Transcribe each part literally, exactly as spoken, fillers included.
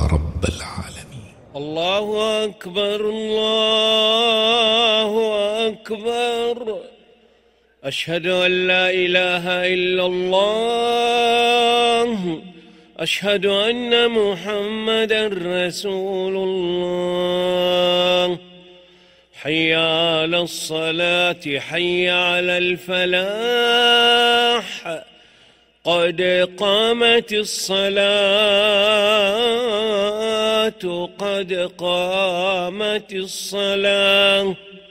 رب العالمين. الله أكبر الله أكبر. أشهد أن لا إله إلا الله. أشهد أن محمدًا رسول الله. حي على الصلاة حي على الفلاح. قد قامت الصلاة قد قامت الصلاة.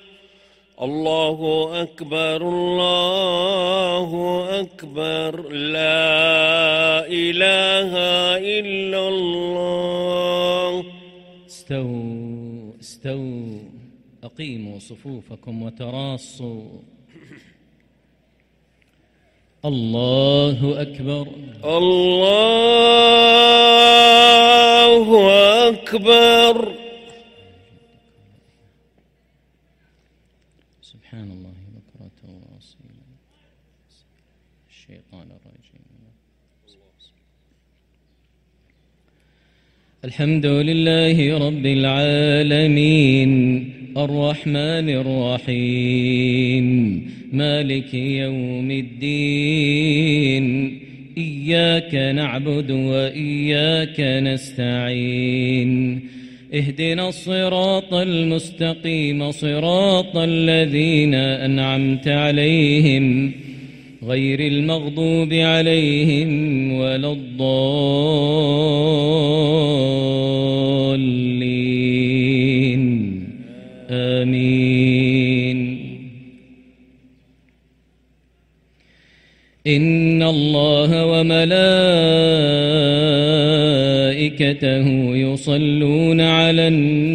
الله أكبر الله أكبر. لا إله إلا الله. استووا استووا أقيموا صفوفكم وتراصوا. الله أكبر الله أكبر. سبحان الله بكرة وأصيلا. الشيطان الرجيم. الحمد لله رب العالمين الرحمن الرحيم مالك يوم الدين. إياك نعبد وإياك نستعين. اهدنا الصراط المستقيم صراط الذين أنعمت عليهم غير المغضوب عليهم ولا الضالين. آمين. إن الله وملائكته يصلون على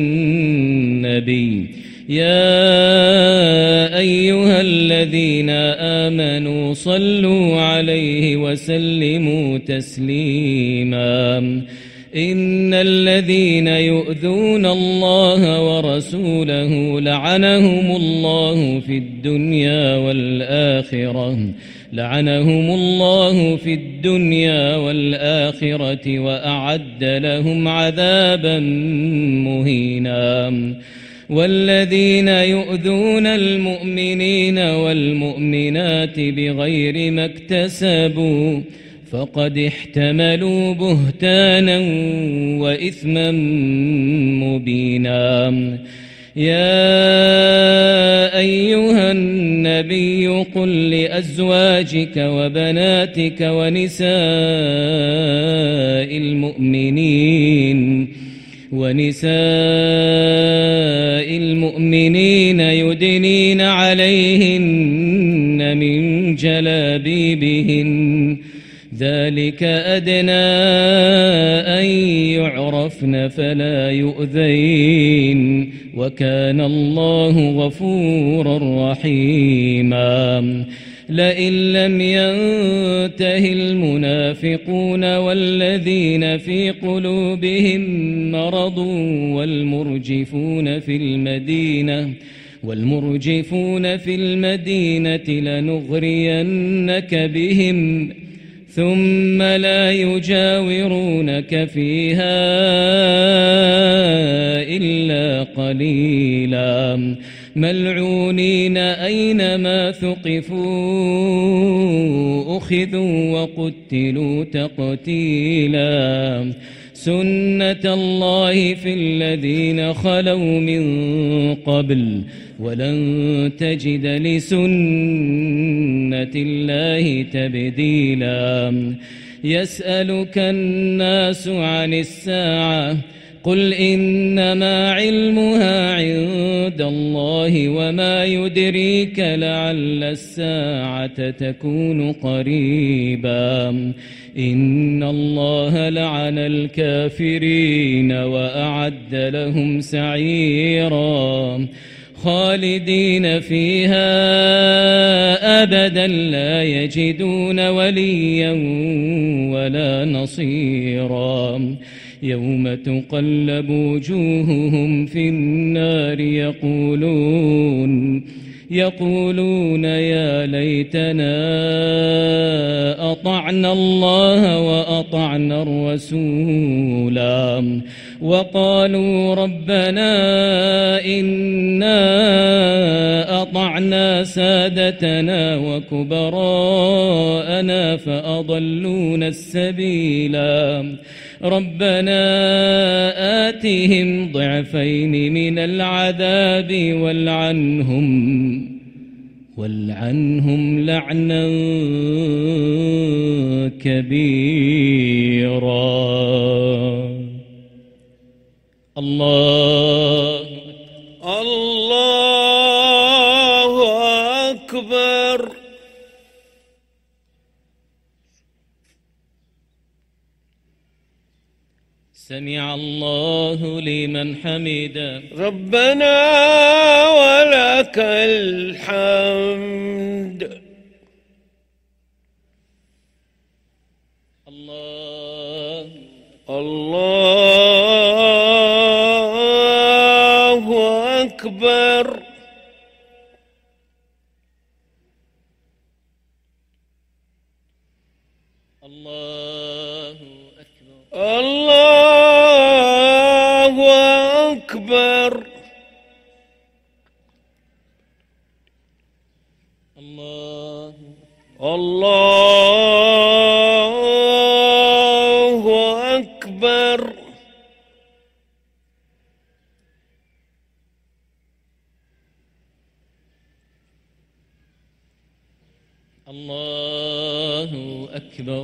النبي يا أيها الذين آمنوا صلوا عليه وسلموا تسليما. إن الذين يؤذون الله ورسوله لعنهم الله في الدنيا والآخرة لعنهم الله في الدنيا والآخرة وأعد لهم عذابا مهينا. والذين يؤذون المؤمنين والمؤمنات بغير ما اكتسبوا فقد احتملوا بهتانا وإثما مبينا. يا أيها النبي قل لأزواجك وبناتك ونساء المؤمنين ونساء المؤمنين يدنين عليهن من جلابيبهن ذلك أدنى أن يعرفن فلا يؤذين وكان الله غفورا رحيما. لئن لم ينته المنافقون والذين في قلوبهم مرض والمرجفون في المدينة والمرجفون في المدينة لنغرينك بهم ثم لا يجاورونك فيها إلا قليلا ملعونين أينما ثقفوا أخذوا وقتلوا تقتيلا. سنة الله في الذين خلوا من قبل ولن تجد لسنة الله تبديلا. يسألك الناس عن الساعة قل إنما علمها عند الله وما يدريك لعل الساعة تكون قريبا. إن الله لعن الكافرين وأعد لهم سعيرا خالدين فيها أبدا لا يجدون وليا ولا نصيرا. يوم تقلب وجوههم في النار يقولون يقولون يا ليتنا أطعنا الله وأطعنا الرسولا وقالوا ربنا إنا أطعنا سادتنا وكبراءنا فأضلونا السبيلا ربنا آتهم ضعفين من العذاب والعنهم والعنهم لعنا كبيرا. الله الله أكبر. سمع الله لمن حمده ربنا ولك الحمد. الله الله أكبر. الله أكبر. الله أكبر. الله الله أكبر. الله أكبر.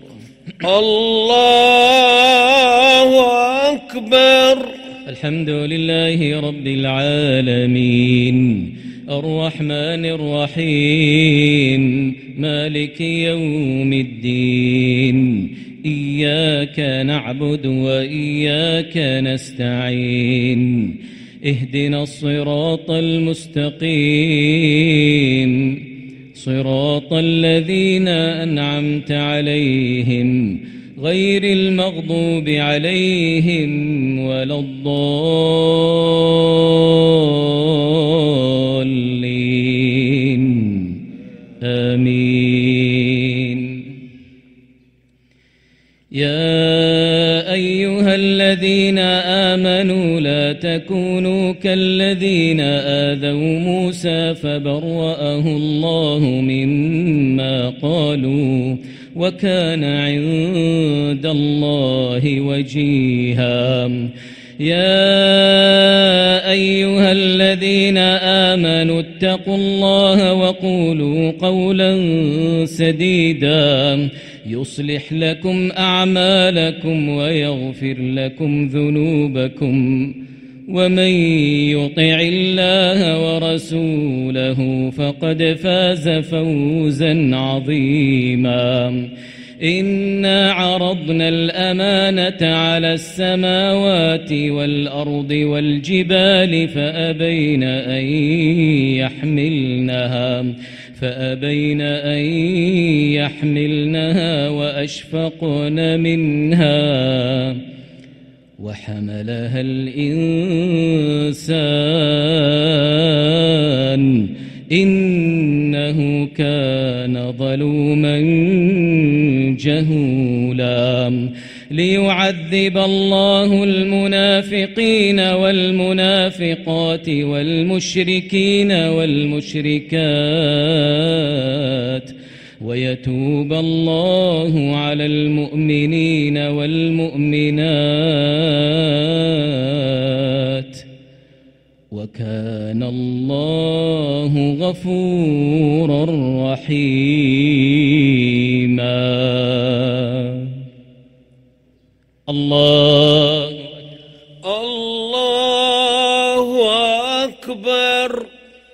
الله أكبر. الحمد لله رب العالمين الرحمن الرحيم مالك يوم الدين إياك نعبد وإياك نستعين اهدنا الصراط المستقيم صراط الذين أنعمت عليهم غير المغضوب عليهم ولا الضالين آمين. يا أيها الذين آمنوا لا تكونوا كالذين آذوا موسى فبرأه الله مما قالوا وكان عند الله وجيها. يا أيها الذين آمنوا اتقوا الله وقولوا قولا سديدا يصلح لكم أعمالكم ويغفر لكم ذنوبكم ومن يطع الله ورسوله فقد فاز فوزا عظيما. إنا عرضنا الأمانة على السماوات والأرض والجبال فأبين أن يحملنها فأبين أن يحملنها وأشفقن منها وحملها الإنسان إنه كان ظلوما جهولا. ليعذب الله المنافقين والمنافقات والمشركين والمشركات ويتوب الله على المؤمنين والمؤمنات وكان الله غفورا رحيما. الله الله أكبر.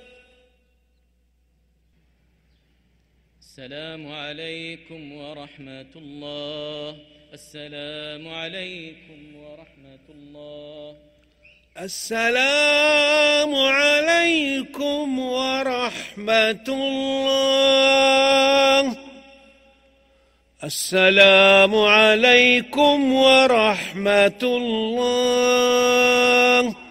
السلام عليكم ورحمة الله. السلام عليكم ورحمة الله. السلام عليكم ورحمة الله. السلام عليكم ورحمة الله.